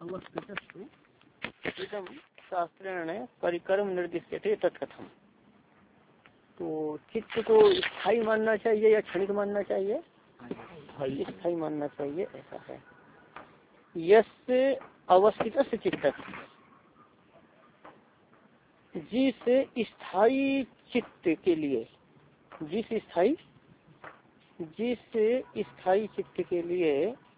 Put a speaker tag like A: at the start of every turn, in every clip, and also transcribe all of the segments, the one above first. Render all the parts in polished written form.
A: इदम शास्त्रेण परिक्रम निर्दिष्यते तत्कथम। तो चित्त को स्थायी मानना चाहिए या क्षणिक मानना चाहिए? स्थायी मानना चाहिए, ऐसा है। यस्य अवस्थित चित्त, जिस स्थायी चित्त के लिए, जिस स्थायी चित्त के लिए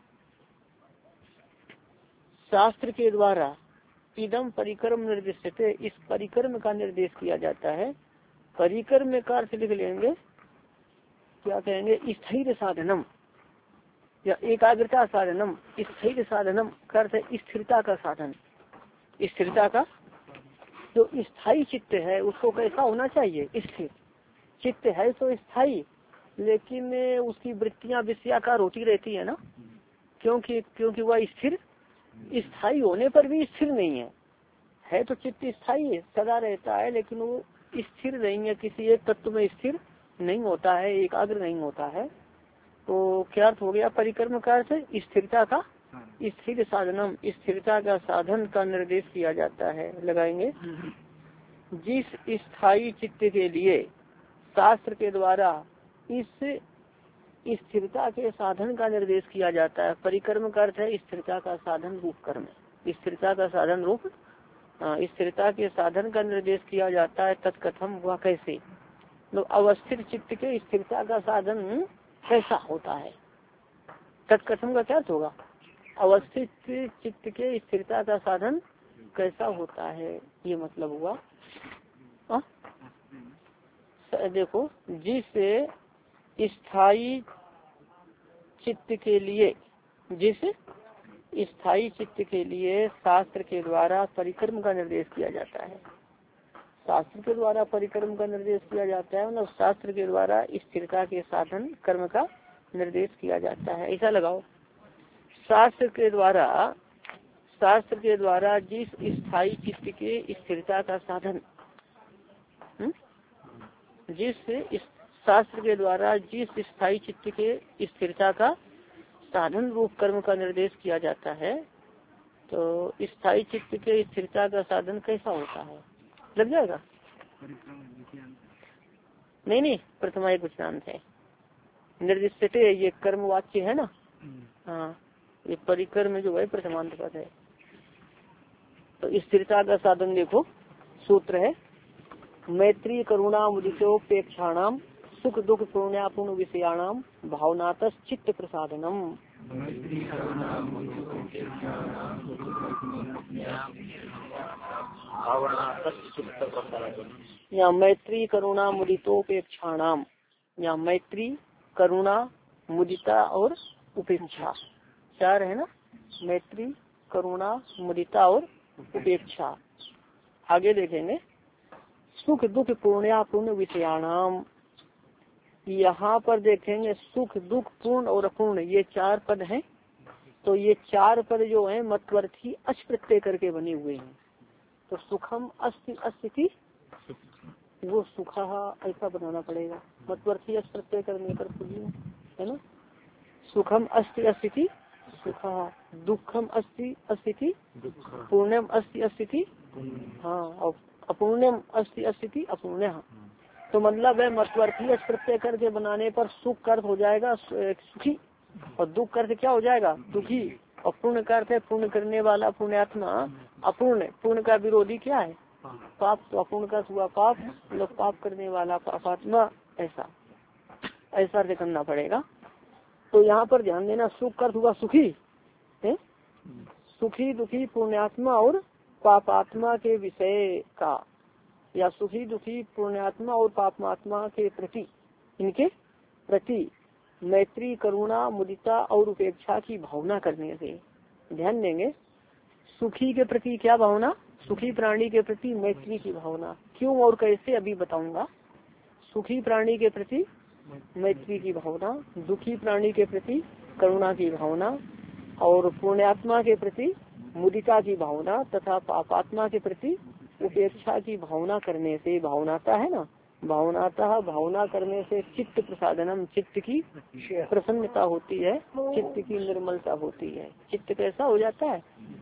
A: शास्त्र के द्वारा इदम परिक्रम निर्दिष्यते, इस परिक्रम का निर्देश किया जाता है। परिक्रम का अर्थ लिख लेंगे, क्या कहेंगे? स्थिर साधनम या एकाग्रता साधनम। स्थिर साधनम का अर्थ स्थिरता का साधन। स्थिरता का जो स्थायी चित्त है उसको कैसा होना चाहिए? स्थिर चित्त है तो स्थायी, लेकिन उसकी वृत्तियां विषयाकार होती रहती है ना, क्योंकि वह स्थायी होने पर भी स्थिर नहीं है तो चित्त स्थायी सदा रहता है, लेकिन वो स्थिर नहीं है, किसी एक तत्व में स्थिर नहीं होता है, एकाग्र नहीं होता है। तो क्या अर्थ हो गया? परिक्रम का अर्थ स्थिरता का, स्थिर साधनम, स्थिरता का साधन का निर्देश किया जाता है। लगाएंगे, जिस स्थायी चित्त के लिए शास्त्र के द्वारा इस स्थिरता के साधन का निर्देश किया जाता है। परिक्रम का अर्थ है स्थिरता का साधन रूप कर्म, स्थिरता का साधन रूप, स्थिरता के साधन का निर्देश किया जाता है। तत्कथम, वह कैसे? तो अवस्थित चित्त के स्थिरता का साधन कैसा होता है? तत्कथम का क्या अर्थ होगा? अवस्थित चित्त के स्थिरता का साधन कैसा होता है, ये मतलब हुआ। देखो, जिस स्थायी चित्त के लिए, जिस स्थायी चित्त के लिए शास्त्र के द्वारा परिक्रम का निर्देश किया जाता है। शास्त्र के द्वारा परिक्रम का निर्देश किया जाता है, मतलब शास्त्र के द्वारा स्थिरता के साधन कर्म का निर्देश किया जाता है। ऐसा लगाओ, शास्त्र के द्वारा जिस स्थायी चित्त के स्थिरता का साधन, जिस शास्त्र के द्वारा जिस स्थायी चित्त के स्थिरता का साधन रूप कर्म का निर्देश किया जाता है, तो स्थायी चित्त के स्थिरता का साधन कैसा होता है? लग जाएगा? नहीं, प्रथमा एक वचनांत है। निर्दिष्टते ये कर्म वाच्य है ना। हाँ, ये परिक्रम जो है प्रथमांत पद है। तो स्थिरता का साधन देखो, सूत्र है मैत्री करुणा मुदितोपेक्षाणाम सुख दुख पुण्यापूर्ण विषयाणाम भावनातः चित्त प्रसादनम। या मैत्री करुणा मुदितोपेक्षाणाम, या मैत्री करुणा मुदिता और उपेक्षा, चार है ना। मैत्री करुणा मुदिता और उपेक्षा। आगे देखेंगे, सुख दुख पुण्यापूर्ण विषयाणाम। यहाँ पर देखेंगे सुख दुख पूर्ण और अपूर्ण, ये चार पद हैं। तो ये चार पद जो हैं मत्वर्थी अच प्रत्यय करके बने हुए हैं। तो सुखम अस्ति अस्ति, वो सुखा ऐसा बनाना पड़ेगा। मत्वर्थी अच प्रत्यय करने पर है ना। सुखम अस्ति अस्ति सुखा, दुखम अस्ति अस्ति पूर्णम अस्ति अस्ति, हाँ, और अपूर्णम अस्ति अस्ति अपूर्ण। तो मतलब है मत्वर्थी प्रत्यय करके बनाने पर सुख का अर्थ हो जाएगा सुखी, और दुख का अर्थ क्या हो जाएगा? दुखी। और पूर्ण का अर्थ है पूर्ण करने वाला, पुण्यात्मा। अपूर्ण, पूर्ण का विरोधी क्या है? पाप। तो अपूर्ण का हुआ पाप, मतलब पाप करने वाला पापात्मा। ऐसा अर्थ करना पड़ेगा। तो यहाँ पर ध्यान देना, सुख का अर्थ हुआ सुखी है, सुखी दुखी पुण्यात्मा और पापात्मा के विषय का, या सुखी दुखी पुण्यात्मा और पापात्मा के प्रति, इनके प्रति मैत्री करुणा मुदिता और उपेक्षा की भावना करने से। ध्यान देंगे, सुखी के प्रति क्या भावना? सुखी प्राणी के प्रति मैत्री की भावना। क्यों और कैसे अभी बताऊंगा। सुखी प्राणी के प्रति मैत्री की भावना, दुखी प्राणी के प्रति करुणा की भावना, और पुण्यात्मा के प्रति मुदिता की भावना तथा पापात्मा के प्रति उपेक्षा की भावना करने से, भावनाता है ना, भावनाता भावना करने से चित्त प्रसादनम, चित्त की प्रसन्नता होती है, चित्त की निर्मलता होती है। चित्त कैसा हो जाता है?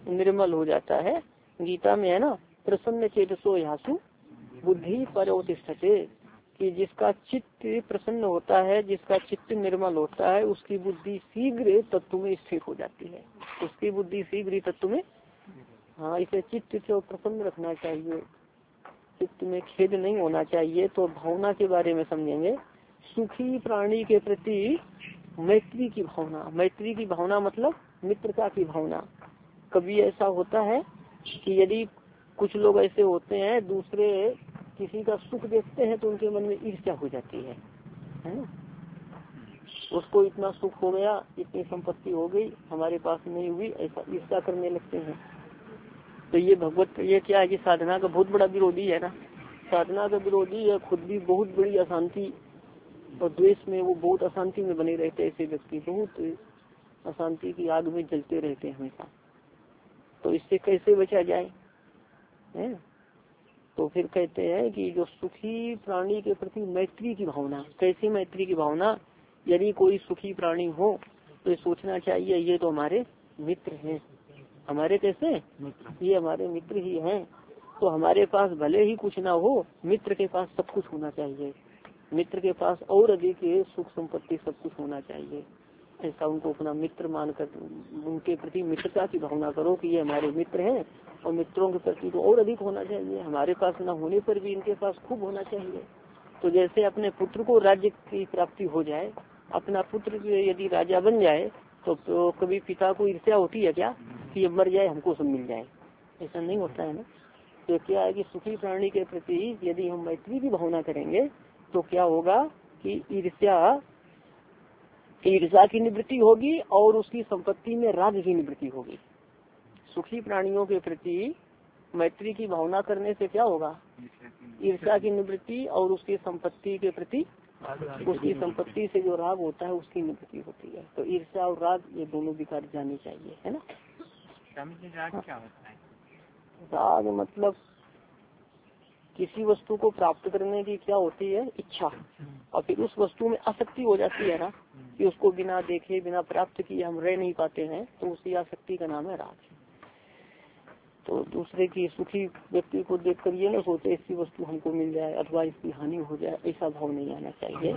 A: निर्मल हो जाता है। गीता में है ना, प्रसन्न चेतसो यासु बुद्धि परोतिष्ठते, कि जिसका चित्त प्रसन्न होता है, जिसका चित्त निर्मल होता है, उसकी बुद्धि शीघ्र तत्व में स्थिर हो जाती है। उसकी बुद्धि शीघ्र तत्व में, हाँ, इसे चित्त को प्रसन्न रखना चाहिए, चित्त में खेद नहीं होना चाहिए। तो भावना के बारे में समझेंगे। सुखी प्राणी के प्रति मैत्री की भावना। मैत्री की भावना मतलब मित्रता की भावना। कभी ऐसा होता है कि यदि कुछ लोग ऐसे होते हैं, दूसरे किसी का सुख देखते हैं तो उनके मन में ईर्ष्या हो जाती है ना। उसको इतना सुख हो गया, इतनी संपत्ति हो गई, हमारे पास नहीं हुई, ऐसा ईर्ष्या करने लगते हैं। तो ये भगवत, ये क्या है कि साधना का बहुत बड़ा विरोधी है ना। साधना का विरोधी है, खुद भी बहुत बड़ी अशांति और द्वेष में, वो बहुत अशांति में बने रहते हैं। ऐसे व्यक्ति बहुत अशांति की आग में जलते रहते हैं हमेशा। तो इससे कैसे बचा जाए है? तो फिर कहते हैं कि जो सुखी प्राणी के प्रति मैत्री की भावना। कैसी मैत्री की भावना? यदि कोई सुखी प्राणी हो तो ये सोचना चाहिए ये तो हमारे मित्र हैं। हमारे कैसे मित्र? ये हमारे मित्र ही हैं। तो हमारे पास भले ही कुछ ना हो, मित्र के पास सब कुछ होना चाहिए। मित्र के पास और अधिक सुख संपत्ति सब कुछ होना चाहिए। ऐसा उनको अपना मित्र मानकर उनके प्रति मित्रता की भावना करो कि ये हमारे मित्र हैं, और मित्रों के प्रति तो और अधिक होना चाहिए। हमारे पास न होने पर भी इनके पास खूब होना चाहिए। तो जैसे अपने पुत्र को राज्य की प्राप्ति हो जाए, अपना पुत्र यदि राजा बन जाए तो कभी पिता को ईर्ष्या होती है क्या कि ये मर जाए हमको सब मिल जाए? ऐसा नहीं होता है ना। तो क्या है कि सुखी प्राणी के प्रति यदि हम मैत्री की भावना करेंगे तो क्या होगा कि ईर्ष्या की निवृत्ति होगी और उसकी संपत्ति में राग की निवृत्ति होगी। सुखी प्राणियों के प्रति मैत्री की भावना करने से क्या होगा? ईर्ष्या की निवृत्ति और उसकी संपत्ति के प्रति, उसकी संपत्ति से जो राग होता है उसकी निवृत्ति होती है। तो ईर्ष्या और राग ये दोनों विकार जाने चाहिए, है ना।
B: राग क्या होता है?
A: राग मतलब किसी वस्तु को प्राप्त करने की क्या होती है? इच्छा। और फिर उस वस्तु में आसक्ति हो जाती है ना, कि उसको बिना देखे बिना प्राप्त किए हम रह नहीं पाते हैं, तो उसी आसक्ति का नाम है राग। तो दूसरे की सुखी व्यक्ति को देख कर ये न सोचे इसकी वस्तु हमको मिल जाए अथवा इसकी हानि हो जाए, ऐसा भाव नहीं आना चाहिए।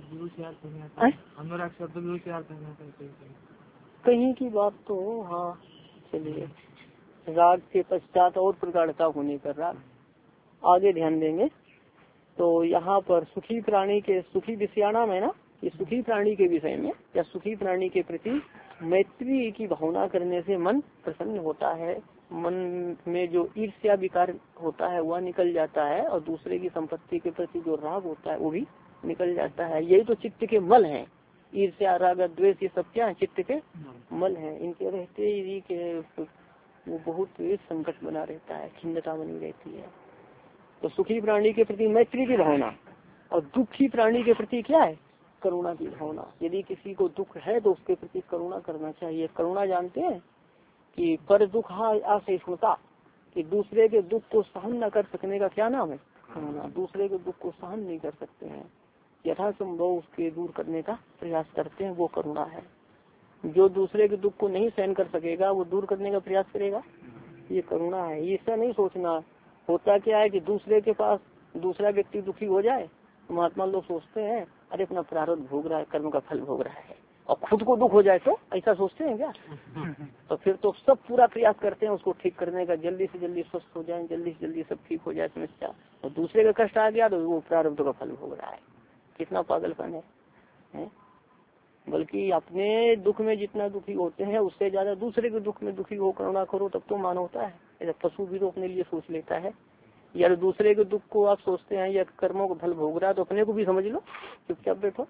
A: कहीं की बात तो हाँ चलिए, राग के पश्चात और प्रगाढ़ता होने पर राग आगे ध्यान देंगे। तो यहाँ पर सुखी प्राणी के, सुखी विषयाणाम है ना, कि सुखी प्राणी के विषय में या सुखी प्राणी के प्रति मैत्री की भावना करने से मन प्रसन्न होता है। मन में जो ईर्ष्या विकार होता है वह निकल जाता है, और दूसरे की संपत्ति के प्रति जो राग होता है वो भी निकल जाता है। यही तो चित्त के मल हैं। ईर्ष्या राग द्वेष ये सब क्या है? चित्त के मल हैं। इनके रहते ही के वो बहुत संकट बना रहता है, खिन्नता बनी रहती है। तो सुखी प्राणी के प्रति मैत्री की भावना, और दुखी प्राणी के प्रति क्या है? करुणा की भावना। यदि किसी को दुख है तो उसके प्रति करुणा करना चाहिए। करुणा जानते हैं कि पर दुख असहिष्णुता, कि दूसरे के दुख को सहन न कर सकने का क्या नाम है? करुणा। दूसरे के दुख को सहन नहीं कर सकते हैं, यथासंभव उसके दूर करने का प्रयास करते हैं, वो करुणा है। जो दूसरे के दुख को नहीं सहन कर सकेगा वो दूर करने का प्रयास करेगा, ये करुणा है। ऐसा नहीं सोचना। होता क्या है कि दूसरे के पास दूसरा व्यक्ति दुखी हो जाए, महात्मा लोग सोचते हैं अरे अपना प्रारब्ध भोग रहा है, कर्म का फल भोग रहा है, और खुद को दुख हो जाए तो ऐसा सोचते हैं क्या? तो फिर तो सब पूरा प्रयास करते हैं उसको ठीक करने का, जल्दी से जल्दी स्वस्थ हो जाए, जल्दी से जल्दी सब ठीक हो जाए समस्या। और दूसरे का कष्ट आ गया तो वो प्रारब्ध का फल भोग रहा है। कितना पागलपन है? बल्कि अपने दुख में जितना दुखी होते हैं उससे ज्यादा दूसरे के दुख में दुखी हो करुणा करो, तब तो मान होता है। ऐसा पशु भी तो अपने लिए सोच लेता है। या दूसरे के दुख को आप सोचते हैं या कर्मों को फल भोग रहा है तो अपने को भी समझ लो, चुपचाप बैठो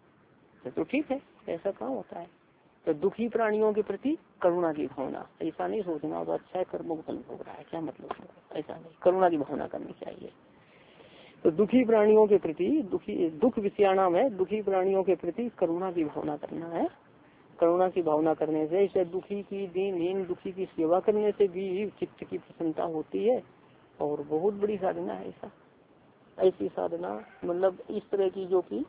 A: तो ठीक है। ऐसा काम होता है। तो दुखी प्राणियों के प्रति करुणा की भावना, ऐसा नहीं सोचना तो अच्छा है कर्मों को फल भोग रहा है, क्या मतलब, ऐसा नहीं। करुणा की भावना करनी चाहिए। तो दुखी प्राणियों के प्रति दुख विषयाणाम है, दुखी प्राणियों के प्रति करुणा की भावना करना है। करुणा की भावना करने से, इसे दुखी की दीन दुखी की सेवा करने से भी चित्त की प्रसन्नता होती है, और बहुत बड़ी साधना है ऐसी साधना, मतलब इस तरह की जो कि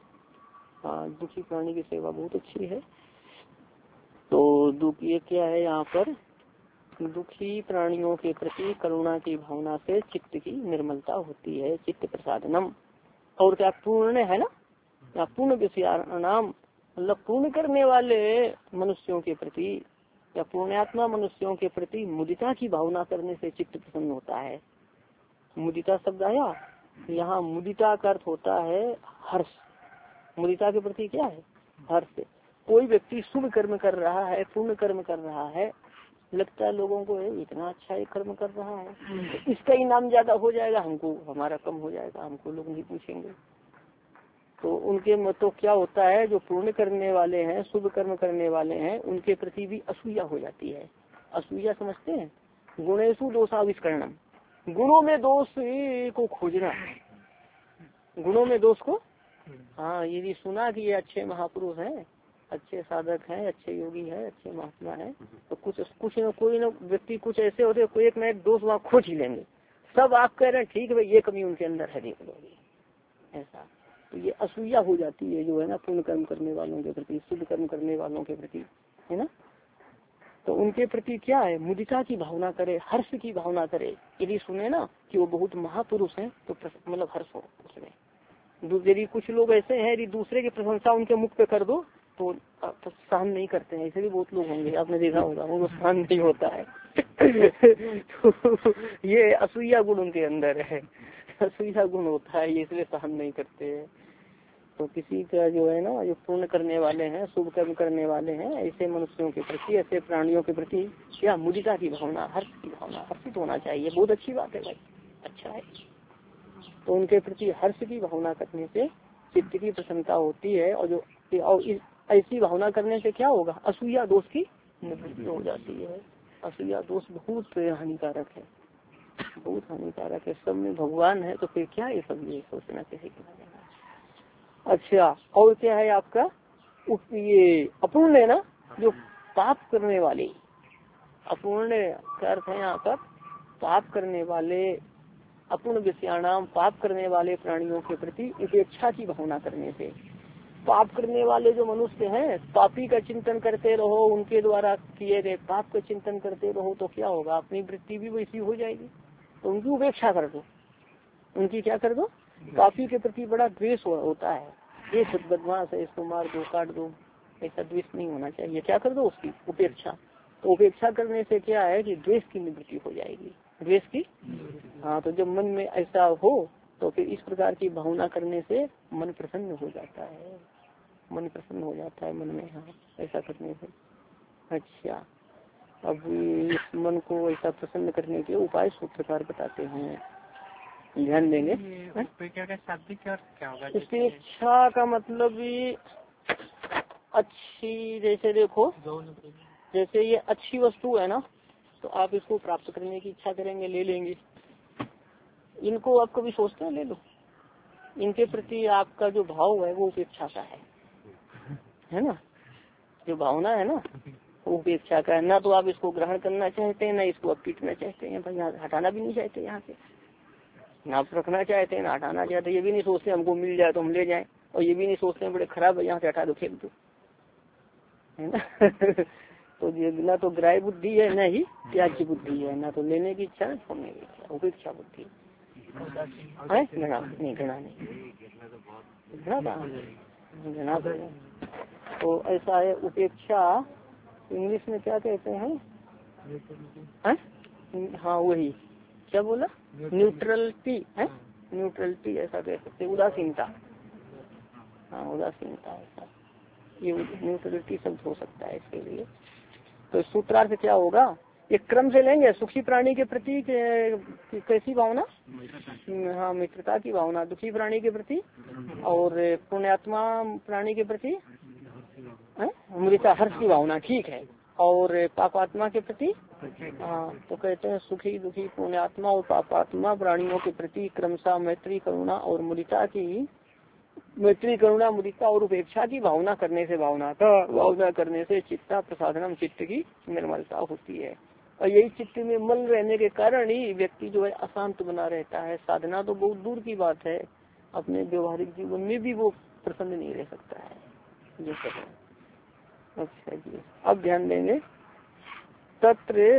A: दुखी प्राणी की सेवा बहुत अच्छी है। तो दुख ये क्या है यहाँ पर दुखी प्राणियों के प्रति करुणा की भावना से चित्त की निर्मलता होती है, चित्त प्रसादनम। और क्या पूर्ण है ना, या पूर्ण विषयाणाम मतलब पूर्ण करने वाले मनुष्यों के प्रति या पुण्यात्मा मनुष्यों के प्रति मुदिता की भावना करने से चित्त प्रसन्न होता है। मुदिता शब्द आया यहाँ, मुदिता का अर्थ होता है हर्ष। मुदिता के प्रति क्या है, हर्ष। कोई व्यक्ति शुभ कर्म कर रहा है, पूर्ण कर्म कर रहा है, लगता है लोगों को इतना अच्छा ये कर्म कर रहा है, तो इसका इनाम ज्यादा हो जाएगा, हमको हमारा कम हो जाएगा, हमको लोग नहीं पूछेंगे। तो उनके तो क्या होता है, जो पूर्ण करने वाले हैं, शुभ कर्म करने वाले हैं, उनके प्रति भी असूया हो जाती है। असूया समझते हैं, गुणेशु दोषाविष्करणम, गुणों में दोष को खोजना, गुणों में दोष को। हाँ, यदि सुना कि ये अच्छे महापुरुष हैं, अच्छे साधक हैं, अच्छे योगी हैं, अच्छे महात्मा हैं, तो कुछ न कोई न व्यक्ति कुछ ऐसे होते हैं, कोई एक न एक दोष वहाँ खोज ही लेंगे। सब आप कह रहे हैं ठीक है भाई, ये कमी उनके अंदर है, देख लो ऐसा। तो ये असूया हो जाती है जो है ना, पूर्ण कर्म करने वालों के प्रति, शुभ कर्म करने वालों के प्रति, है ना। तो उनके प्रति क्या है, मुदिता की भावना करे, हर्ष की भावना करे। यदि सुने ना कि वो बहुत महापुरुष हैं तो मतलब हर्ष हो उसमें। यदि कुछ लोग ऐसे हैं, यदि दूसरे की प्रशंसा उनके मुख पे कर दो तो सहन नहीं करते हैं, ऐसे भी बहुत लोग होंगे, आपने देखा होगा, वो सहन नहीं होता है। तो ये असूया गुण उनके अंदर है, असूया गुण होता है, ये इसलिए सहन नहीं करते हैं। तो किसी का जो है ना, जो पूर्ण करने वाले हैं, शुभ कर्म करने वाले हैं, ऐसे मनुष्यों के प्रति, ऐसे प्राणियों के प्रति क्या मुदिता की भावना, हर्ष की भावना, हर्षित होना चाहिए, बहुत अच्छी बात है भाई, अच्छा है। तो उनके प्रति हर्ष की भावना करने से चित्त की प्रसन्नता होती है। और ऐसी भावना करने से क्या होगा, असूया दोष की निवृत्ति हो जाती है। असूया दोष बहुत हानिकारक है, बहुत हानिकारक है। सब में भगवान है तो फिर क्या ये सब ये सोचना कैसे किया जाएगा। अच्छा, और क्या है आपका ये अपूर्ण है ना, जो पाप करने वाले, अपूर्ण का अर्थ है यहाँ पर पाप करने वाले, अपूर्ण विषयाणाम पाप करने वाले प्राणियों के प्रति उपेक्षा की भावना करने से। पाप करने वाले जो मनुष्य हैं, पापी का चिंतन करते रहो, उनके द्वारा किए गए पाप का चिंतन करते रहो तो क्या होगा, अपनी वृत्ति भी वैसी हो जाएगी। तो उनकी उपेक्षा कर दो, उनकी क्या कर दो, पापी के प्रति बड़ा द्वेष होता है, ये बदमाश है, इसको मार दो, काट दो, ऐसा द्वेष नहीं होना चाहिए। क्या कर दो, उसकी उपेक्षा। तो उपेक्षा करने से क्या है कि द्वेष की निवृत्ति हो जाएगी, द्वेष की। हाँ, तो जब मन में ऐसा हो तो फिर इस प्रकार की भावना करने से मन प्रसन्न हो जाता है, मन प्रसन्न हो जाता है मन में। हाँ, ऐसा करने से। अच्छा, अब इस मन को ऐसा प्रसन्न करने के उपाय सूत्रकार बताते हैं, ध्यान देंगे। इसकी इच्छा का मतलब भी अच्छी, जैसे देखो, जैसे ये अच्छी वस्तु है ना, तो आप इसको प्राप्त करने की इच्छा करेंगे, ले लेंगे। इनको आप कभी सोचते हैं ले लो, इनके प्रति आपका जो भाव है वो उपेक्षा का है ना, जो भावना है ना वो उपेक्षा का है। ना तो आप इसको ग्रहण करना चाहते हैं, ना इसको आप पीटना चाहते हैं, भाई हटाना भी नहीं चाहते यहाँ से, ना आप रखना चाहते हैं ना हटाना चाहते, ये भी नहीं सोचते हमको मिल जाए तो हम ले जाएं, और ये भी नहीं सोचते हैं बड़े खराब है यहाँ से हटा दो, फेंक दो, है ना। तो ये ना तो ग्राह्य बुद्धि है, ना ही त्याग की बुद्धि है, ना तो लेने की इच्छा, ना छोड़ने की इच्छा, उपेक्षा बुद्धि है। घृणा नहीं, घृणा नहीं, घृणा तो ऐसा है। उपेक्षा इंग्लिश में क्या कहते हैं, हाँ वही, क्या बोला, न्यूट्रलिटी है, न्यूट्रलिटी ऐसा कह सकते, उदासीनता। हाँ, उदासीनता, ऐसा ये न्यूट्रलिटी शब्द हो सकता है इसके लिए। तो सूत्रार्थ क्या होगा, एक क्रम से लेंगे। सुखी प्राणी के प्रति कैसी भावना, हाँ मित्रता की भावना, दुखी प्राणी के प्रति, और पुण्यात्मा प्राणी के प्रति मुदिता, हर्ष की भावना, ठीक है। और पापात्मा के प्रति, हाँ तो कहते हैं सुखी दुखी पुण्यात्मा और पापात्मा प्राणियों के प्रति क्रमशः मैत्री करुणा और मुदिता की, मैत्री करुणा मुदिता और उपेक्षा की भावना करने से, भावना करने से चित्ता प्रसादनम, चित्त की निर्मलता होती है। और यही चित्त में मल रहने के कारण ही व्यक्ति जो है अशांत बना रहता है। साधना तो बहुत दूर की बात है, अपने व्यवहारिक जीवन में भी वो प्रसन्न नहीं रह सकता है, ये सब है। अच्छा जी, अब ध्यान देंगे तत्र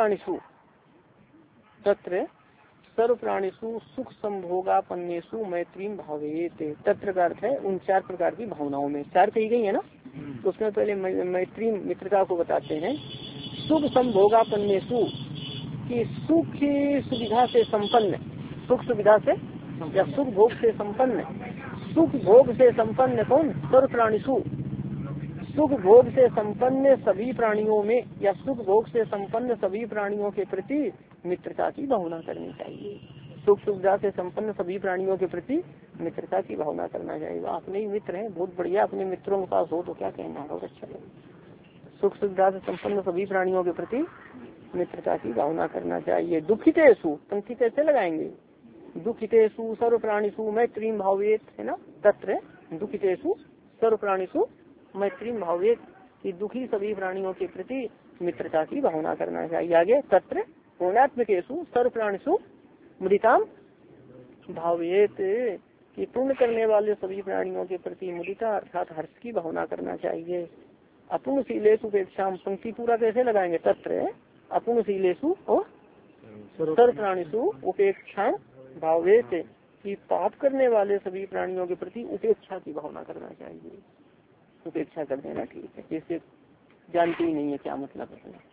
A: सर्व प्राणिषु सुख संभोगापन्नेषु मैत्रीम भावेत। तत्र का अर्थ है उन 4 प्रकार की भावनाओं में, 4 कही गई है ना, तो उसमें पहले मैत्री मित्रता को बताते हैं। सुख संभोगापन्नेषु कि सुख सुविधा से संपन्न, सुख सुविधा से या सुख भोग से संपन्न, सुख भोग से संपन्न कौन? सर्व प्राणिषु, सुख भोग से संपन्न सभी प्राणियों में या सुख भोग से संपन्न सभी प्राणियों के प्रति मित्रता की भावना करनी चाहिए। सुख सुविधा से संपन्न सभी प्राणियों के प्रति मित्रता की भावना करना चाहिए। अपने ही मित्र हैं, बहुत बढ़िया, अपने मित्रों के पास हो तो क्या कहना है, बहुत अच्छा लगे। सुख सुविधा से संपन्न सभी प्राणियों के प्रति मित्रता की भावना करना चाहिए। दुखितेषु, पंक्ति कैसे लगाएंगे? दुखितेषु सर्व प्राणिषु मैत्रीम भावेत, है ना। तत्र दुखितेषु सर्व प्राणिषु मैत्रीम भावेत कि दुखी सभी प्राणियों के प्रति मित्रता की भावना करना चाहिए। आगे तत्र पुण्यात्मकेषु सर्व प्राणिषु मुदिताम भावेत कि पुण्य करने वाले सभी प्राणियों के प्रति मुदिता अर्थात हर्ष की भावना करना चाहिए। अपुण्यशीलेषु उपेक्षा, पंक्ति पूरा कैसे लगाएंगे? तत्र अपुण्यशीलेषु और सर्व प्राणिषु उपेक्षा भावेत कि पाप करने वाले सभी प्राणियों के प्रति उपेक्षा की भावना करना चाहिए। उपेक्षा कर देना ठीक है, जैसे जानते ही नहीं है क्या मतलब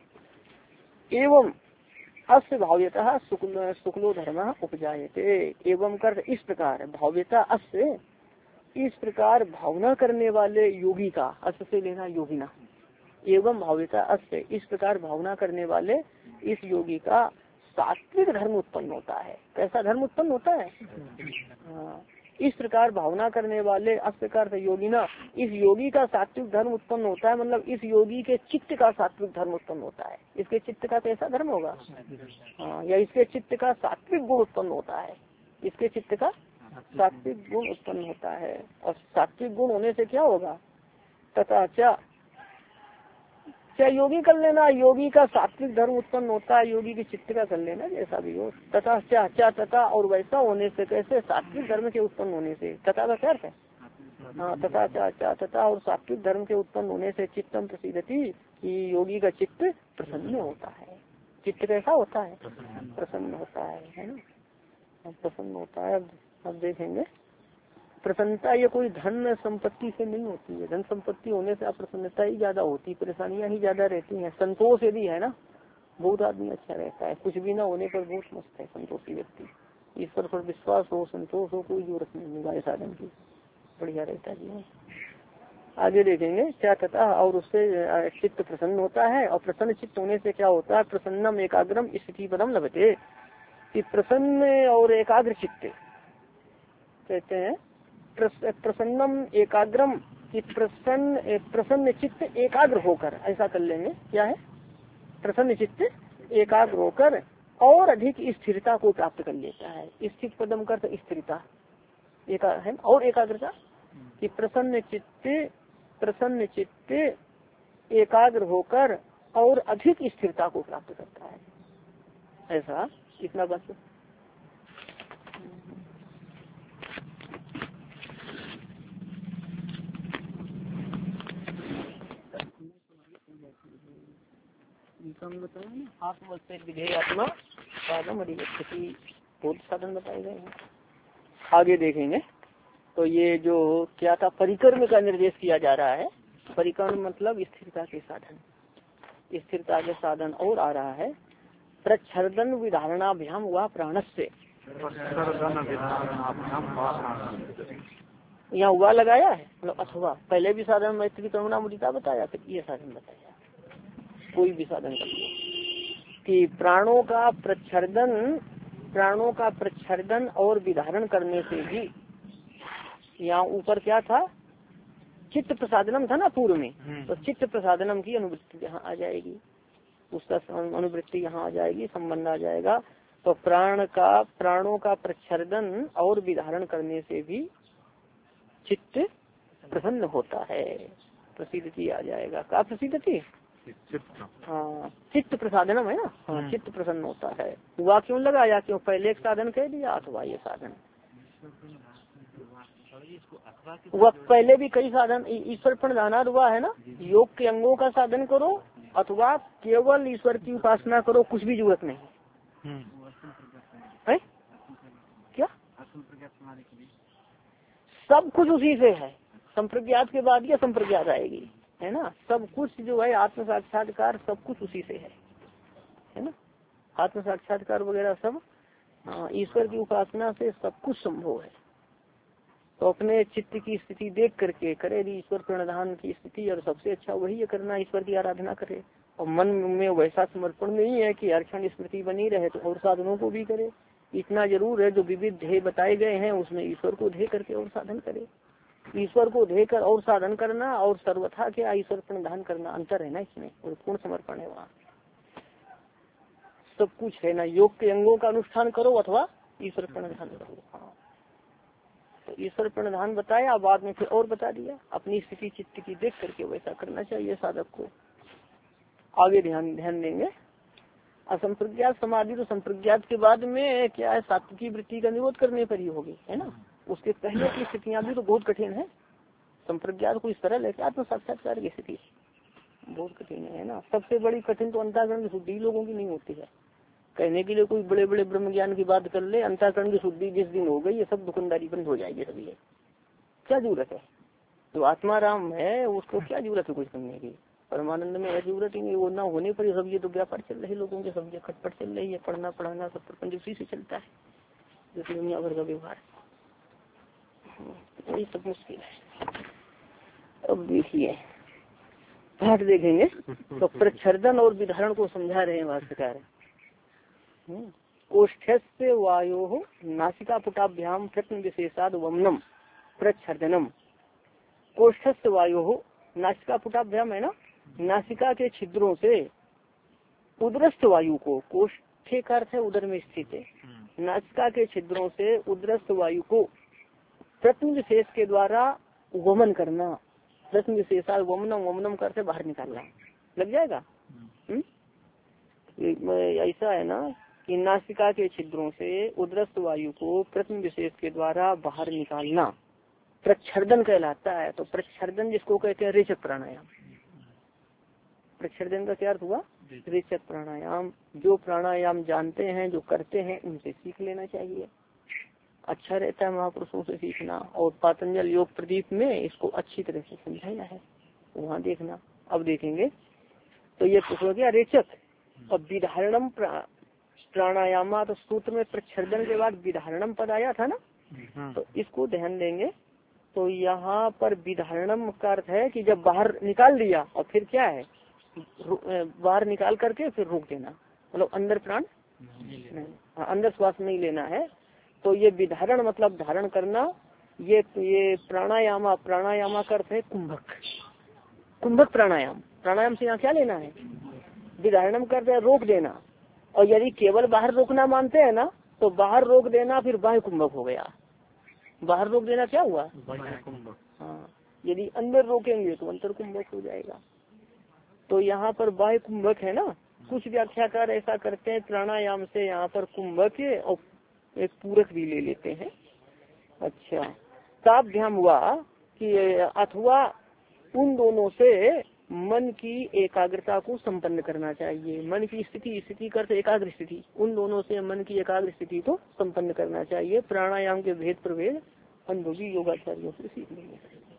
A: है। एवं अस्य भाव्यतः शुक्लो धर्म उपजायते। एवं कर इस प्रकार, भाव्यता अस्य इस प्रकार भावना करने वाले योगी का, अस्य से लेना योगिना, एवं भाव्यता अस्य इस प्रकार भावना करने वाले इस योगी का सात्विक धर्म उत्पन्न होता है। कैसा धर्म उत्पन्न होता है? हाँ, इस प्रकार भावना करने वाले इस प्रकार से योगी ना, इस योगी का सात्विक धर्म उत्पन्न होता है, मतलब इस योगी के चित्त का सात्विक धर्म उत्पन्न होता है। इसके चित्त का कैसा धर्म होगा? हाँ, या इसके चित्त का सात्विक गुण उत्पन्न होता है। इसके चित्त का सात्विक गुण उत्पन्न होता है, और सात्विक गुण होने से क्या होगा? तथा क्या योगी कर लेना, योगी का सात्विक धर्म उत्पन्न होता है, योगी के चित्त का कर लेना, जैसा भी हो। तथा क्या तथा और वैसा होने से, कैसे? सात्विक धर्म के उत्पन्न होने से। तथा का क्या अर्थ है? हाँ, तथा और सात्विक धर्म के उत्पन्न होने से चित्तम प्रसिद्धति कि योगी का चित्त प्रसन्न होता है। चित्त कैसा होता है? प्रसन्न होता है ना, प्रसन्न होता है। अब देखेंगे प्रसन्नता ये कोई धन संपत्ति से नहीं होती है। धन संपत्ति होने से अप्रसन्नता ही ज्यादा होती, परेशानियां ही ज्यादा रहती हैं। संतोष यदि है ना, बहुत आदमी अच्छा रहता है, कुछ भी ना होने पर बहुत मस्त है संतोषी व्यक्ति। ईश्वर पर विश्वास हो, संतोष हो, कोई जरूरत नहीं निभाए साधन की, बढ़िया रहता है जीवन। आगे देखेंगे क्या तथा और उससे चित्त प्रसन्न होता है, और प्रसन्न चित्त होने से क्या होता है? प्रसन्नम एकाग्रम स्थिति पदम लभते कि प्रसन्न और एकाग्र चित्त कहते हैं। प्रसन्नम एकाग्रम कि प्रसन्न चित्त एकाग्र होकर, ऐसा कर लेंगे। क्या है? प्रसन्न चित्त एकाग्र होकर और अधिक स्थिरता को प्राप्त कर लेता है। स्थित पदम कर स्थिरता है और एकाग्रता कि प्रसन्न चित्त एकाग्र होकर और अधिक स्थिरता को प्राप्त करता है। ऐसा कितना बस बताया ना, आत्मवत्से विधेय आत्मा साधन अधिगच्छति, बहुत साधन बताए गए हैं। आगे देखेंगे तो ये जो क्या था, परिकर्म का निर्देश किया जा रहा है। परिकर्म मतलब स्थिरता के साधन, स्थिरता के साधन। और आ रहा है प्रच्छर्दन विधारणाभ्याम हुआ प्राणस्य, यहाँ हुआ लगाया है, मतलब अथवा पहले भी साधन मैत्री करुणा मुदिता बताया, फिर ये साधन बताया, कोई भी साधन कर लो कि प्राणों का प्रच्छर्दन और विधारण करने से भी, यहाँ ऊपर क्या था? चित्त प्रसादनम था ना पूर्व में, तो चित्त प्रसादनम की अनुवृत्ति यहाँ आ जाएगी, उसका अनुवृत्ति यहाँ आ जाएगी, संबंध आ जाएगा। तो प्राणों का प्रच्छर्दन और विधारण करने से भी चित्त प्रसन्न होता है, प्रसिद्धि आ जाएगा। क्या प्रसिद्धि? हाँ, चित्त प्रसादनम है ना। हाँ, चित्त प्रसन्न होता है। हुआ क्यों लगाया? क्यों पहले एक साधन कह दिया अथवा ये साधन। वह पहले भी कई साधन ईश्वर प्रणधानाद हुआ है ना, योग के अंगों का साधन करो अथवा केवल ईश्वर की उपासना करो, कुछ भी जरूरत नहीं है। क्या सब कुछ उसी से है। संप्रज्ञात के बाद या संप्रज्ञात आएगी, है ना। सब कुछ जो है आत्म साक्षात्कार सब कुछ उसी से है ना। आत्म साक्षात्कार वगैरह सब ईश्वर की उपासना से सब कुछ संभव है। तो अपने चित्त की स्थिति देख करके करे ईश्वर प्रणधान की स्थिति, और सबसे अच्छा वही है करना, ईश्वर की आराधना करे। और मन में वैसा समर्पण नहीं है कि हर क्षण स्मृति बनी रहे, तो और साधनों को भी करे। इतना जरूर है जो विविध ध्येय बताए गए हैं उसमें ईश्वर को ध्येय करके और साधन करे। ईश्वर को ध्येय कर और साधन करना और सर्वथा क्या ईश्वर प्रणधान करना, अंतर है ना इसमें, और पूर्ण समर्पण है वहाँ। सब कुछ है ना, योग के अंगों का अनुष्ठान करो अथवा ईश्वर प्रणधान करो। हाँ, तो ईश्वर प्रणधान बताया, बाद में फिर और बता दिया अपनी स्थिति चित्त की देख करके वैसा करना चाहिए साधक को। आगे ध्यान देंगे। असंप्रज्ञात समाधि, तो संप्रज्ञात के बाद में क्या है, सात्विकी वृत्ति का निरोध करने पर ही होगी, है ना। उसके पहले की स्थितियां भी तो बहुत कठिन है। संप्रज्ञात कोई सरल है क्या, आत्म साक्षात्कार की स्थिति बहुत कठिन है ना। सबसे बड़ी कठिन तो अंतःकरण की शुद्धि लोगों की नहीं होती है। कहने के लिए कोई बड़े बड़े ब्रह्म ज्ञान की बात कर ले, अंतःकरण की शुद्धि जिस दिन हो गई ये सब दुकानदारी बंद हो जाएगी। सभी क्या जरूरत है, जो आत्मा राम है उसको क्या जरूरत है कुछ करने की। परमानंद में जरूरत ही नहीं, वो ना होने पर सब ये तो व्यापार चल रहे लोगों के, सब ये खटपट चल रही है, पढ़ना पढ़ाना सब प्रपंच उसी से चलता है, जैसे दुनिया भर का व्यवहार। यही सब मुश्किल है। अब देखिए पाठ देखेंगे तो प्रच्छर्दन और विधारण को समझा रहे हैं भाष्यकार। कोष्ठस्य वायो नासिका पुटाभ्याम प्रत्न विशेषाद वमनम प्रच्छर्दनम। कोष्ठस्य वायो नासिका पुटाभ्याम है ना, नासिका के छिद्रों से उदरस्थ वायु को, कोष्ठे का अर्थ है उदर में स्थित है, नासिका के छिद्रों से उदरस्थ वायु को प्रत्न विशेष के द्वारा वमन करना। प्रत्न विशेषाद वमनम, वमनम करते बाहर निकालना लग जाएगा। ऐसा है ना कि नासिका के छिद्रों से उदरस्थ वायु को प्रथम विशेष के द्वारा बाहर निकालना प्रच्छर्दन कहलाता है। तो प्रच्छर्दन जिसको कहते हैं रेचक प्राणायाम। प्रच्छर्दन का क्या अर्थ हुआ, रेचक प्राणायाम। जो प्राणायाम जानते हैं, जो करते हैं, उनसे सीख लेना चाहिए, अच्छा रहता है महापुरुषों से सीखना। और पातंजल योग प्रदीप में इसको अच्छी तरह से समझाया है, वहाँ देखना। अब देखेंगे तो ये हो गया रेचक। अब विधारणम प्राणायामा, तो सूत्र में प्रच्छर्दन के बाद विधारणम पद आया था ना, तो इसको ध्यान देंगे। तो यहाँ पर विधारणम का अर्थ है कि जब बाहर निकाल दिया और फिर क्या है, बाहर निकाल करके फिर रोक देना, मतलब अंदर प्राण नहीं, अंदर श्वास नहीं लेना है। तो ये विधारण मतलब धारण करना। ये प्राणायामा, प्राणायामा का अर्थ है कुंभक, कुंभक प्राणायाम। प्राणायाम से यहाँ क्या लेना है, विधारणम करते हैं रोक देना। और यदि केवल बाहर रोकना मानते हैं ना, तो बाहर रोक देना फिर बाह्य कुंभक हो गया। बाहर रोक देना क्या हुआ, हाँ। यदि अंदर रोकेंगे तो अंतर कुंभक हो जाएगा। तो यहाँ पर बाह्य कुंभक है ना। कुछ व्याख्याकार ऐसा करते हैं प्राणायाम से यहाँ पर कुंभक और एक पूरक भी ले लेते हैं। अच्छा, ताभ्याम हुआ कि अथवा उन दोनों से मन की एकाग्रता को संपन्न करना चाहिए। मन की स्थिति करते एकाग्र स्थिति, उन दोनों से मन की एकाग्र स्थिति को संपन्न करना चाहिए। प्राणायाम के भेद प्रभेद अनुभवी योगाचार्यों से सीख लेंगे।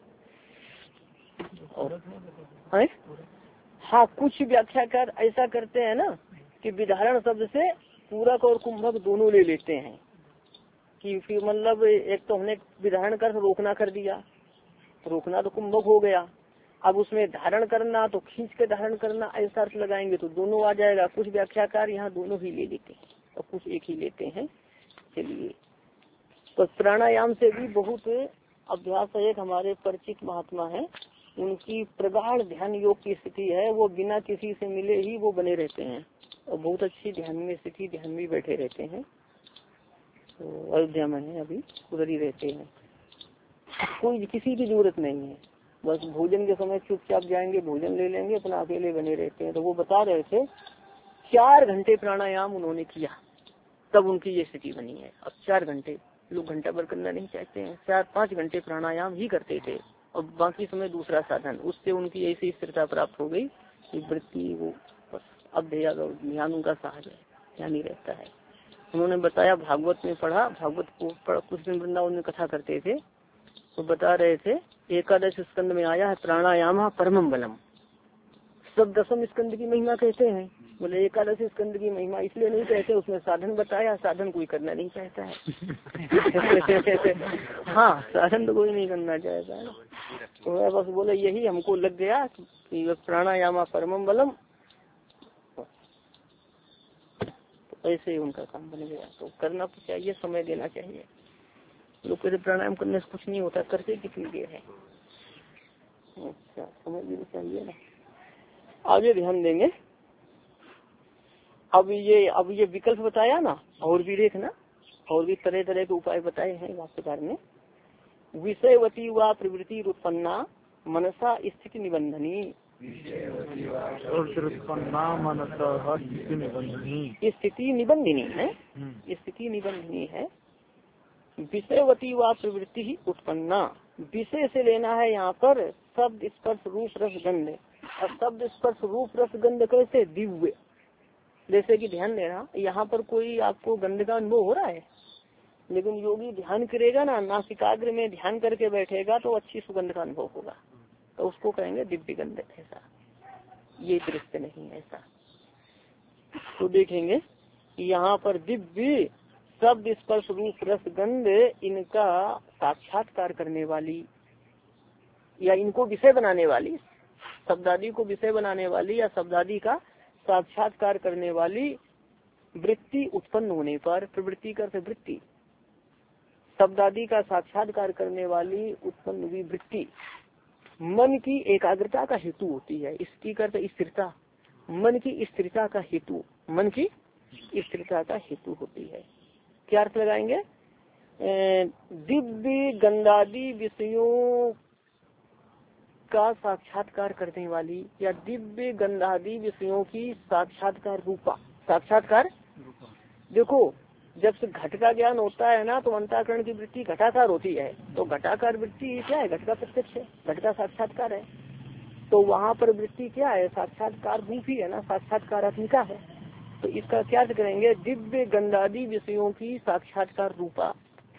A: और हाँ, कुछ व्याख्याकार ऐसा करते हैं ना कि विधारण शब्द से पूरक और कुंभक दोनों ले लेते हैं। कि फिर मतलब एक तो हमने विधारण कर रोकना कर दिया, रोकना तो कुंभक हो गया। अब उसमें धारण करना तो खींच के धारण करना, ऐसा अर्थ लगाएंगे तो दोनों आ जाएगा। कुछ व्याख्याकार यहाँ दोनों ही ले लेते हैं और कुछ एक ही लेते हैं। चलिए, तो प्राणायाम से भी बहुत अभ्यास। एक हमारे परिचित महात्मा है, उनकी प्रगाढ़ ध्यान योग की स्थिति है, वो बिना किसी से मिले ही वो बने रहते हैं और बहुत अच्छी ध्यान में स्थिति, ध्यान में बैठे रहते हैं। तो अयोध्या में है अभी, उधर ही रहते हैं। कोई किसी की जरूरत नहीं है, बस भोजन के समय चुपचाप जाएंगे, भोजन ले लेंगे, अपना अकेले बने रहते हैं। तो वो बता रहे थे 4 घंटे प्राणायाम उन्होंने किया, तब उनकी ये स्थिति बनी है। अब 4 घंटे, लोग घंटा भर करना नहीं चाहते हैं, 4-5 घंटे प्राणायाम ही करते थे और बाकी समय दूसरा साधन, उससे उनकी ऐसी स्थिरता प्राप्त हो गई वृत्ति वो अभ्यय ध्यान उनका सहज है, ध्यान ही रहता है। उन्होंने बताया भागवत में पढ़ा, भागवत को कुछ दिन वृंदावन में कथा करते थे तो बता रहे थे 11 स्कंद में आया है प्राणायाम परमम बलम। सब 10 स्कंद की महिमा कहते हैं, बोले 11 स्कंद की महिमा इसलिए नहीं कहते, उसमें साधन बताया, साधन कोई करना नहीं चाहता है। हाँ, साधन तो कोई नहीं करना चाहता है, तो बस बोले यही हमको लग गया कि प्राणायाम परमम बलम, तो ऐसे ही उनका काम बन गया। तो करना तो चाहिए, समय देना चाहिए। लोग कहते प्राणायाम करने से कुछ नहीं होता, करते कितनी देर है। अच्छा, समय देना चाहिए ना। आगे ध्यान देंगे। अब ये विकल्प बताया ना, और भी देखना, और भी तरह तरह के उपाय बताए हैं वास्तुकार ने। विषयवती व प्रवृत्ति उत्पन्ना मनसा स्थिति निबंधनी, स्थिति निबंधनी है, स्थिति निबंधनी है। विषयवती व प्रवृत्ति ही उत्पन्ना, विषय से लेना है यहाँ पर शब्द स्पर्श रूप रस गंध। और शब्द स्पर्श रूप रस गंध कैसे? दिव्य। जैसे कि ध्यान देना, यहाँ पर कोई आपको गंध का अनुभव हो रहा है, लेकिन योगी ध्यान करेगा ना, नासिकाग्र में ध्यान करके बैठेगा तो अच्छी सुगंध का अनुभव होगा, तो उसको कहेंगे दिव्य गंध। ऐसा ये दृश्य नहीं ऐसा। तो देखेंगे यहाँ पर दिव्य शब्द स्पर्श रूप रस गंध, इनका साक्षात्कार करने वाली या इनको विषय बनाने वाली, शब्दादि को विषय बनाने वाली या शब्दादि का साक्षात्कार करने वाली वृत्ति उत्पन्न होने पर, प्रवृत्ति करते वृत्ति, शब्दादि का साक्षात्कार करने वाली उत्पन्न हुई वृत्ति मन की एकाग्रता का हेतु होती है। इसकी करते स्थिरता, मन की स्थिरता का हेतु, मन की स्थिरता का हेतु होती है। क्या अर्थ लगाएंगे? दिव्य गंधादि विषयों का साक्षात्कार करने वाली या दिव्य गंधादि विषयों की साक्षात्कार रूपा। साक्षात्कार देखो, जब से घट का ज्ञान होता है ना, तो अंतःकरण की वृत्ति घटाकार होती है। तो घटाकार वृत्ति क्या है? घट का प्रत्यक्ष है, घट का साक्षात्कार है। तो वहाँ पर वृत्ति क्या है? साक्षात्कार रूपी है ना, साक्षात्कारात्मिका है। तो इसका क्या करेंगे? दिव्य गंधादि विषयों की साक्षात्कार रूपा,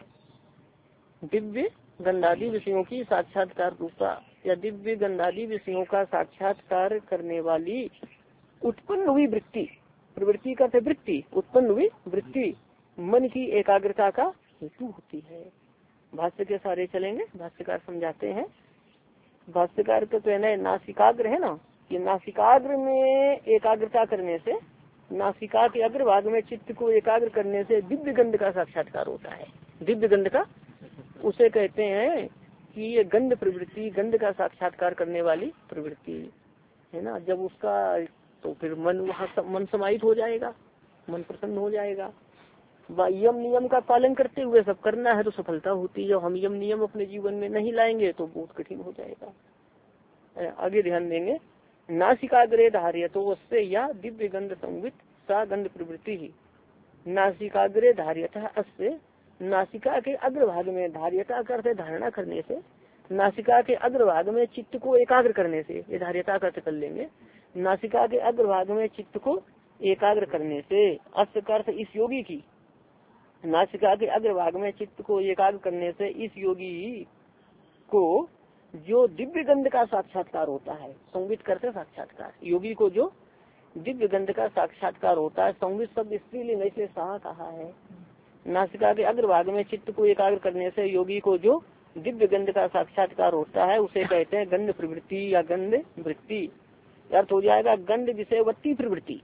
A: दिव्य गंधादि विषयों की साक्षात्कार रूपा या दिव्य गंधादि विषयों का साक्षात्कार करने वाली उत्पन्न हुई वृत्ति, प्रवृत्ति का वृत्ति, उत्पन्न हुई वृत्ति मन की एकाग्रता का हेतु होती है। भाष्य के सारे चलेंगे, भाष्यकार समझाते हैं। भाष्यकार का कहना है नासिकाग्र है ना, ये नासिकाग्र में एकाग्रता करने से, नासिका के अग्रभाग में चित्त को एकाग्र करने से दिव्य गंध का साक्षात्कार होता है। दिव्य गंध का, उसे कहते हैं कि ये गंध प्रवृत्ति, गंध का साक्षात्कार करने वाली प्रवृत्ति है ना। जब उसका, तो फिर मन वहाँ मन समाहित हो जाएगा, मन प्रसन्न हो जाएगा। यम नियम का पालन करते हुए सब करना है तो सफलता होती है। हम यम नियम अपने जीवन में नहीं लाएंगे तो बहुत कठिन हो जाएगा। आगे ध्यान देंगे। नासिकाग्रे धार्य तो उससे या दिव्य गंध संवित सा गंध प्रवृत्ति ही। नासिकाग्रे धार्यता, अस्य नासिका के अग्रभाग में, धार्यता करते धारणा करने से, नासिका के अग्रभाग में चित्त को एकाग्र करने से, ये धार्यता करते कर लेंगे। नासिका के अग्रभाग में चित्त को एकाग्र करने से, अस्य अर्थ इस योगी की, नासिका के अग्रभाग में चित्त को एकाग्र करने से इस योगी को जो दिव्य गंध का साक्षात्कार होता है, संवित करते साक्षात्कार, योगी को जो दिव्य गंध का साक्षात्कार होता है, संवित शब्द स्त्रीलिंग इसलिए सहा कहा है। नासिका के अग्रभाग में चित्त को एकाग्र करने से योगी को जो दिव्य गंध का साक्षात्कार होता है उसे कहते हैं गंध प्रवृत्ति या गंध वृत्ति। अर्थ हो जाएगा गंध विषयवती प्रवृत्ति।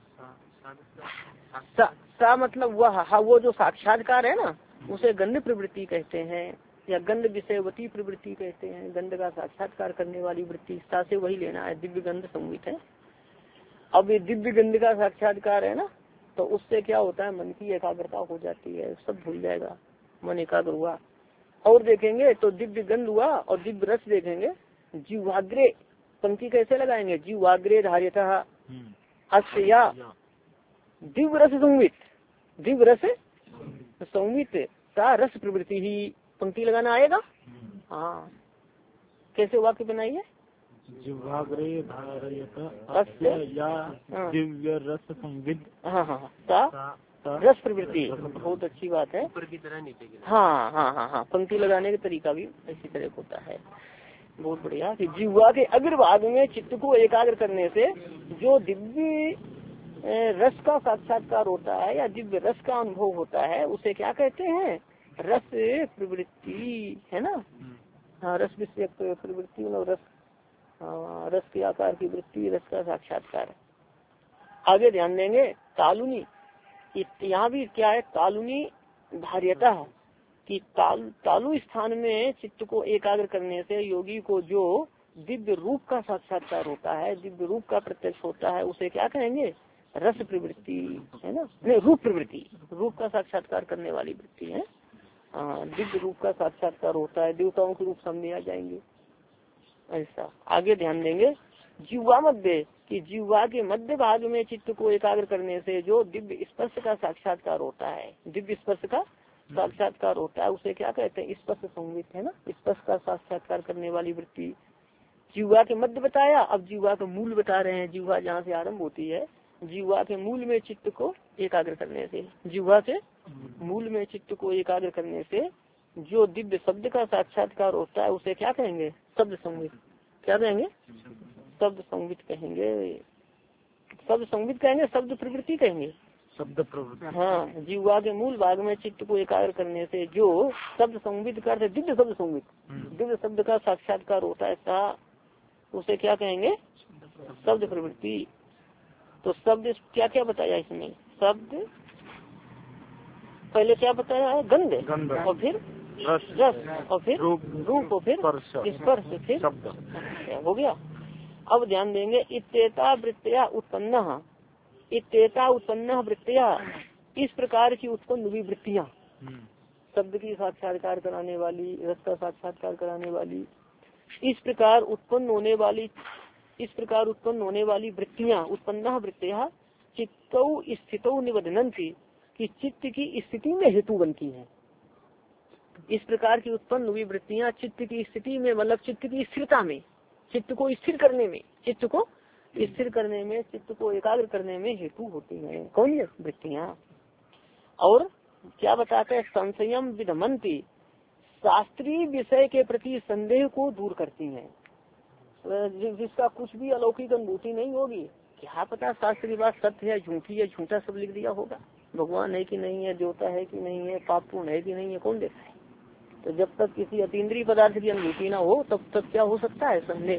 A: सा मतलब वह, हाँ वो जो साक्षात्कार है ना उसे गंध प्रवृत्ति कहते हैं या गंध विषयवती प्रवृत्ति कहते हैं। गंध का साक्षात्कार करने वाली वृत्ति, सा से वही लेना है, दिव्य गंध संवित है। अब ये दिव्य गंध का साक्षात्कार है ना, तो उससे क्या होता है? मन की एकाग्रता हो जाती है, सब भूल जाएगा, मन एकाग्र हुआ। और देखेंगे तो दिव्य गंध हुआ और दिव्य रस देखेंगे। जीवाग्रे पंक्ति कैसे लगाएंगे? जीवाग्रे धार्यता अस्य या दिव्य रस संवित, दिव्य रस संवित सा रस प्रवृत्ति ही, पंक्ति लगाना आएगा। हाँ, कैसे वाक्य बनाइए?
C: जिह्वाग्रे धारयत
A: अस्य
C: या दिव्य रस संविद।
A: हाँ रस प्रवृत्ति, बहुत अच्छी बात है।
B: ऊपर की तरह नीचे की तरह।
A: हाँ, पंक्ति लगाने का तरीका भी इसी तरह होता है। बहुत बढ़िया। कि जिह्वा के अग्रभाग में चित्त को एकाग्र करने से जो दिव्य रस का साक्षात्कार होता है या दिव्य रस का अनुभव होता है उसे क्या कहते हैं? रस प्रवृत्ति, है ना। हाँ, रस विषय प्रवृत्ति मतलब रस, रस के आकार की वृत्ति, रस का साक्षात्कार। आगे ध्यान देंगे तालुनी, यहाँ भी क्या है? तालुनी धार्यता कि तालु स्थान में चित्त को एकाग्र करने से योगी को जो दिव्य रूप का साक्षात्कार होता है, दिव्य रूप का प्रत्यक्ष होता है, उसे क्या कहेंगे? रस प्रवृत्ति, है ना। नहीं, रूप प्रवृत्ति, रूप का साक्षात्कार करने वाली वृत्ति है। दिव्य रूप का साक्षात्कार होता है, देवताओं के रूप सामने आ जाएंगे, ऐसा। आगे ध्यान देंगे जिह्वा मध्य कि जिह्वा के मध्य भाग में चित्त को एकाग्र करने से जो दिव्य स्पर्श का साक्षात्कार होता है, दिव्य स्पर्श का साक्षात्कार होता है, उसे क्या कहते हैं? स्पर्श संवित, है ना। स्पर्श का साक्षात्कार करने वाली वृत्ति जिह्वा के मध्य बताया। अब जिह्वा का मूल बता रहे हैं, जिह्वा जहाँ से आरंभ होती है, जिह्वा के मूल में चित्त को एकाग्र करने से, जिह्वा के मूल में चित्त को एकाग्र करने से जो दिव्य शब्द का साक्षात्कार होता है उसे क्या कहेंगे? शब्द संवित। क्या कहेंगे? शब्द संवित कहेंगे। शब्द संवित कहेंगे, शब्द प्रवृत्ति कहेंगे,
C: शब्द प्रवृत्ति।
A: हाँ, जिह्वा के मूल भाग में चित्त को एकाग्र करने से जो शब्द संवित करते, दिव्य शब्द संवित, दिव्य शब्द का साक्षात्कार होता है उसे क्या कहेंगे? शब्द प्रवृत्ति। तो शब्द क्या क्या बताया इसमें? शब्द पहले क्या बताया है? गंध, और फिर रस, और फिर रूप, और फिर स्पर्श, फिर शब्द। हो गया। अब ध्यान देंगे इत्येता वृत्तिया उत्पन्न, इत्येता उत्पन्न वृत्तिया, इस प्रकार की उत्पन्न हुई वृत्तियाँ, शब्द की साक्षात्कार कराने वाली, रस का साक्षात्कार कराने वाली, इस प्रकार उत्पन्न होने वाली वृत्तियाँ, उत्पन्न वृत्तियाँ चित्तौ स्थितौ निबध्नन्ति कि चित्त की स्थिति में हेतु बनती हैं। इस प्रकार की उत्पन्न हुई वृत्तियाँ चित्त की स्थिति में, मतलब चित्त की स्थिरता में, चित्त को स्थिर करने में, चित्त को स्थिर करने में, चित्त को एकाग्र करने में हेतु होती हैं। कौन ये वृत्तियाँ? और क्या बताते हैं? संशयम विधमंती, शास्त्रीय विषय के प्रति संदेह को दूर करती हैं। जिसका कुछ भी अलौकिक अनुभूति नहीं होगी, क्या पता शास्त्रीय बात सत्य है, झूठी है, झूठा सब लिख दिया होगा। भगवान है कि नहीं है, देवता है कि नहीं है, पाप पूर्ण है कि नहीं है, कौन देखता है? तो जब तक किसी अतीन्द्रिय पदार्थ की अनुभूति ना हो तब तक क्या हो सकता है? संदेह।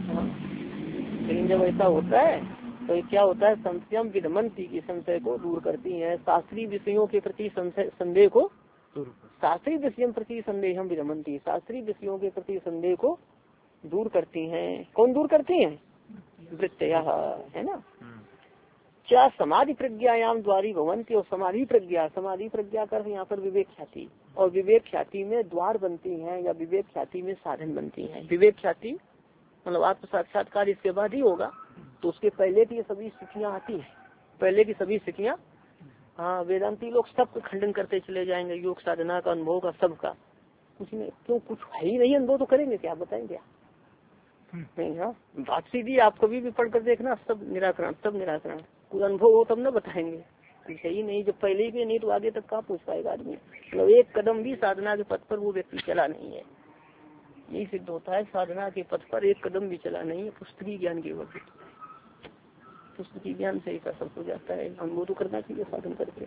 A: लेकिन जब ऐसा होता है तो क्या होता है? संशयम विधमंती की संशय को दूर करती है। शास्त्रीय विषयों के प्रति संदेह को, शास्त्रीय विषयों प्रति संदेह हम विधमंती, शास्त्रीय विषयों के प्रति संदेह को दूर करती हैं। कौन दूर करती हैं? वृत्तियाँ, है ना। क्या समाधि प्रज्ञायाम द्वारी भवंती, और समाधि प्रज्ञा कर यहाँ पर विवेक ख्याति, और विवेक ख्याति में द्वार बनती हैं या विवेक ख्याति में साधन बनती हैं। विवेक ख्याति मतलब आत्म साक्षात्कार इसके बाद ही होगा, तो उसके पहले की सभी स्थितियाँ आती हैं, पहले की सभी स्थितियाँ। हाँ, वेदांती लोग सब खंडन करते चले जाएंगे, योग साधना का, अनुभव का, सबका। उसमें क्यों कुछ है ही नहीं अनुभव, तो करेंगे क्या? बताएंगे नहीं। हाँ, बात सीधी, आप कभी भी पढ़ कर देखना, सब निराकरण, सब निराकरण। कोई अनुभव हो तब न बताएंगे, यही नहीं। जब पहले ही नहीं तो आगे तक कहाँ पूछ पाएगा आदमी। मतलब एक कदम भी साधना के पथ पर वो व्यक्ति चला नहीं है, यही सिद्ध होता है। साधना के पथ पर एक कदम भी चला नहीं है, पुस्तकीय ज्ञान की वजह, पुस्तकीय ज्ञान से ही सब हो जाता है। अनुभव तो करना चाहिए साधन करके।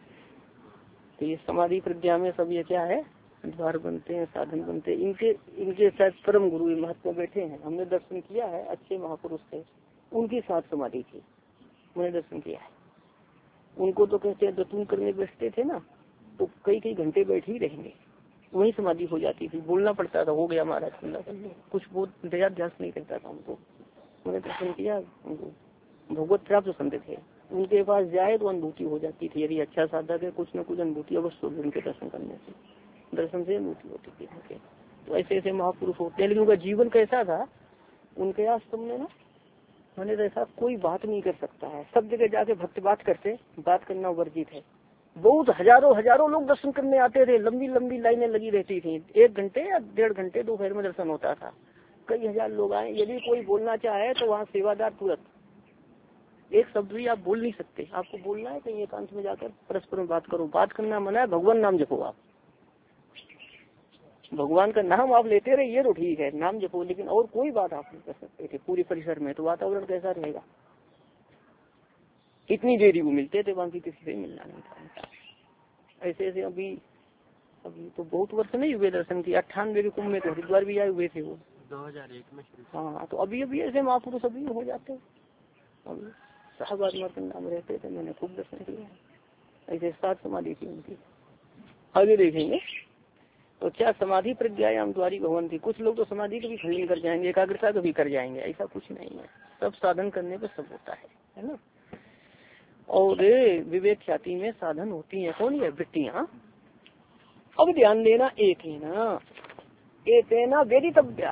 A: तो ये समाधि प्रज्ञा में सब ये क्या है? द्वार बनते हैं, साधन बनते हैं। इनके साथ परम गुरु महत्व बैठे हैं, हमने दर्शन किया है, अच्छे महापुरुष थे, उनकी साथ समाधि थी, मैंने दर्शन किया है। उनको तो कहते हैं दतून करने बैठते थे ना, तो कई घंटे बैठे ही रहेंगे, वही समाधि हो जाती थी। बोलना पड़ता था, हो गया महाराज, कुछ बहुत दयाध्यास नहीं करता था उनको। मैंने दर्शन किया, भगवत प्राप्त संत थे, उनके पास जाए तो अनुभूति हो जाती थी। यदि अच्छा साधक है, कुछ न कुछ अनुभूति अवश्य होगी उनके दर्शन करने से, दर्शन से अनुभूति होती थी उनके। तो ऐसे ऐसे महापुरुष होते हैं। लेकिन उनका जीवन कैसा था? उनके आश्रम में ना, मैंने ऐसा कोई बात नहीं कर सकता है, सब जगह जाके भक्त बात करते, बात करना वर्जित है। बहुत हजारों लोग दर्शन करने आते थे, लंबी लंबी लाइनें लगी रहती थी, 1 घंटे या 1.5 घंटे दोपहर में दर्शन होता था। कई हजार लोग आए, यदि कोई बोलना चाहे तो वहाँ सेवादार तुरंत, एक शब्द भी आप बोल नहीं सकते। आपको बोलना है कहीं एकांत में जाकर परस्पर में बात करो, बात करना मना है, भगवान नाम जपो। आप भगवान का नाम आप लेते रहिए तो ठीक है, नाम जपो, लेकिन और कोई बात आप नहीं कर सकते थे पूरे परिसर में। तो वातावरण कैसा रहेगा? इतनी देरी वो मिलते थे, बाकी किसी से मिलना नहीं था। ऐसे ऐसे अभी तो बहुत वर्ष नहीं हुए दर्शन की, 98 के कुंभ में तो हरिद्वार भी आए हुए थे वो
B: 2001 में शुरू।
A: हाँ, तो अभी ऐसे महापुरुष अभी हो जाते हैं। अभी साहबाद नाम रहते थे, मैंने खूब दर्शन किया। ऐसे 7 समाधि थी उनकी। आगे देखेंगे तो क्या समाधि प्रज्ञायाम द्वारी भवन थी। कुछ लोग तो समाधि का भी खंडन कर जाएंगे, एकाग्रता का भी कर जाएंगे, ऐसा कुछ नहीं है। सब साधन करने पर सब होता है ना। और विवेक ख्याति में साधन होती है, कौन है? वृत्तियाँ। अब ध्यान देना, एतेना वेदितव्या,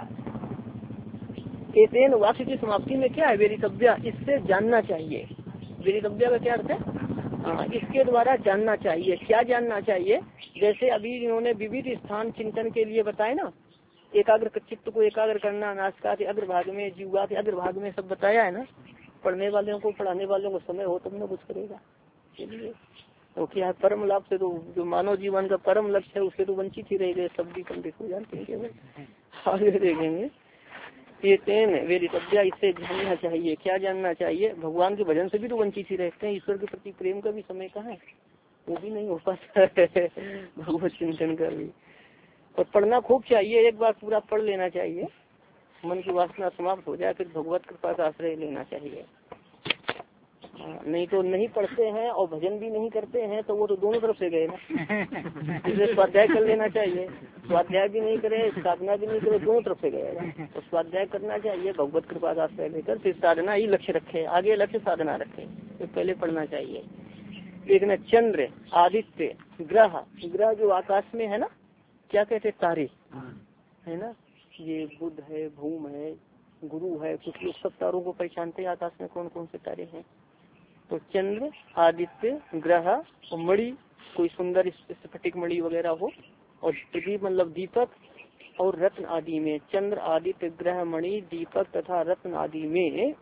A: एतेन वाक्य की समाप्ति में क्या है? वेदितव्या, इससे जानना चाहिए। वेदितव्या का क्या अर्थ है? हाँ, इसके द्वारा जानना चाहिए। क्या जानना चाहिए? जैसे अभी इन्होंने विविध स्थान चिंतन के लिए बताए ना, एकाग्र चित्त को एकाग्र करना, नासिका के अग्रभाग में, जीवा के अग्रभाग में, सब बताया है ना। पढ़ने वालों को, पढ़ाने वालों को समय हो तब न कुछ करेगा। चलिए, तो क्या परम लाभ से तो जो मानव जीवन का परम लक्ष्य है उससे तो वंचित ही रह गए, सब भी पंडित हो जाते हैं केवल। आगे देखेंगे, ये तेन वेदितव्या, इससे जानना चाहिए। क्या जानना चाहिए? भगवान के भजन से भी तो वंचित ही रहते हैं। ईश्वर के प्रति प्रेम का भी समय कहाँ है, वो भी नहीं हो पाता है भगवत चिंतन का भी। और पढ़ना खूब चाहिए, एक बार पूरा पढ़ लेना चाहिए, मन की वासना समाप्त हो जाए, फिर भगवत कृपा का आश्रय लेना चाहिए। नहीं तो नहीं पढ़ते हैं और भजन भी नहीं करते हैं तो वो तो दोनों तरफ से गए ना। इसलिए स्वाध्याय कर लेना चाहिए, स्वाध्याय भी नहीं करे, साधना भी नहीं करे, दोनों तरफ से गएगा। तो स्वाध्याय करना चाहिए, भगवत कृपा का आश्रय लेकर, फिर साधना ही लक्ष्य रखे, आगे लक्ष्य साधना रखे, तो पहले पढ़ना चाहिए। एक ना चंद्र, आदित्य, ग्रह, ग्रह जो आकाश में है ना, क्या कहते तारे है ना, ये बुध है, भूम है, गुरु है, कुछ लोग सब तारों को पहचानते हैं आकाश में कौन कौन से तारे हैं। तो चंद्र, आदित्य, ग्रह और मणि, कोई सुंदर स्फटिक मणि वगैरह हो, और प्रदीप मतलब दीपक और रत्न आदि में, चंद्र, आदित्य, ग्रह, मणि, दीपक तथा रत्न आदि में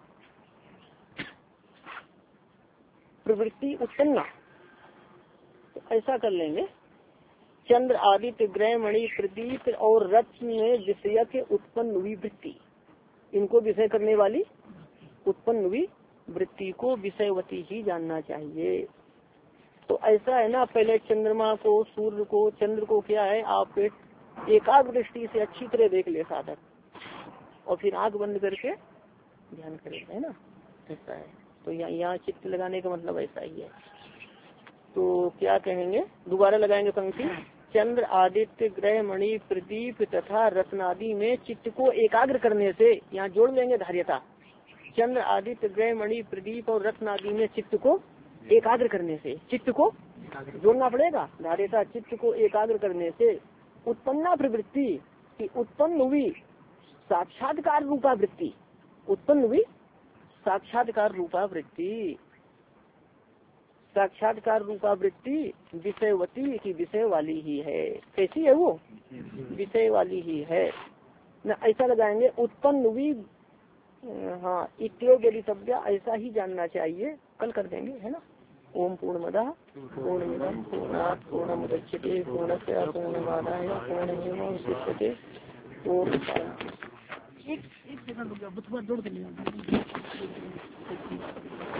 A: प्रवृत्ति उत्पन्न। तो ऐसा कर लेंगे, चंद्र, आदित्य, ग्रह, मणि, प्रदीप और रत्न में विषय के उत्पन्न हुई वृत्ति, इनको विषय करने वाली उत्पन्न हुई वृत्ति को विषयवती ही जानना चाहिए। तो ऐसा है ना, पहले चंद्रमा को, सूर्य को, चंद्र को क्या है, आप एकाग्र दृष्टि से अच्छी तरह देख ले साधक, और फिर आंख बंद करके ध्यान करेगा, है ना, ऐसा है। तो यहाँ चित्त लगाने का मतलब ऐसा ही है। तो क्या कहेंगे, दोबारा लगाएंगे पंक्ति, चंद्र, आदित्य, ग्रह, मणि, प्रदीप तथा रत्नादि में चित्त को एकाग्र करने से, यहाँ जोड़ लेंगे धार्यता, चंद्र, आदित्य, ग्रह, मणि, प्रदीप और रत्न आदि में चित्त को एकाग्र करने से, चित्त को जोड़ना पड़ेगा, धार्यता, चित्त को एकाग्र करने से उत्पन्ना प्रवृत्ति की उत्पन्न हुई साक्षात्कार रूपा वृत्ति, उत्पन्न हुई साक्षात्कार रूपा वृत्ति, साक्षात्कार रूपा वृत्ति विषयवती की विषय वाली ही है। कैसी है वो? विषय वाली ही है ना, ऐसा लगाएंगे। उत्पन्न हुई, हाँ, इत्यो वेदितव्या, ऐसा ही जानना चाहिए। कल कर देंगे, है ना। ओम पूर्णमदः पूर्णमिदं पूर्णात् पूर्णमुदच्यते पूर्णस्य पूर्णमादाय पूर्णमेवावशिष्यते। ओम एक सेकंड रुक जाओ, जोड़ के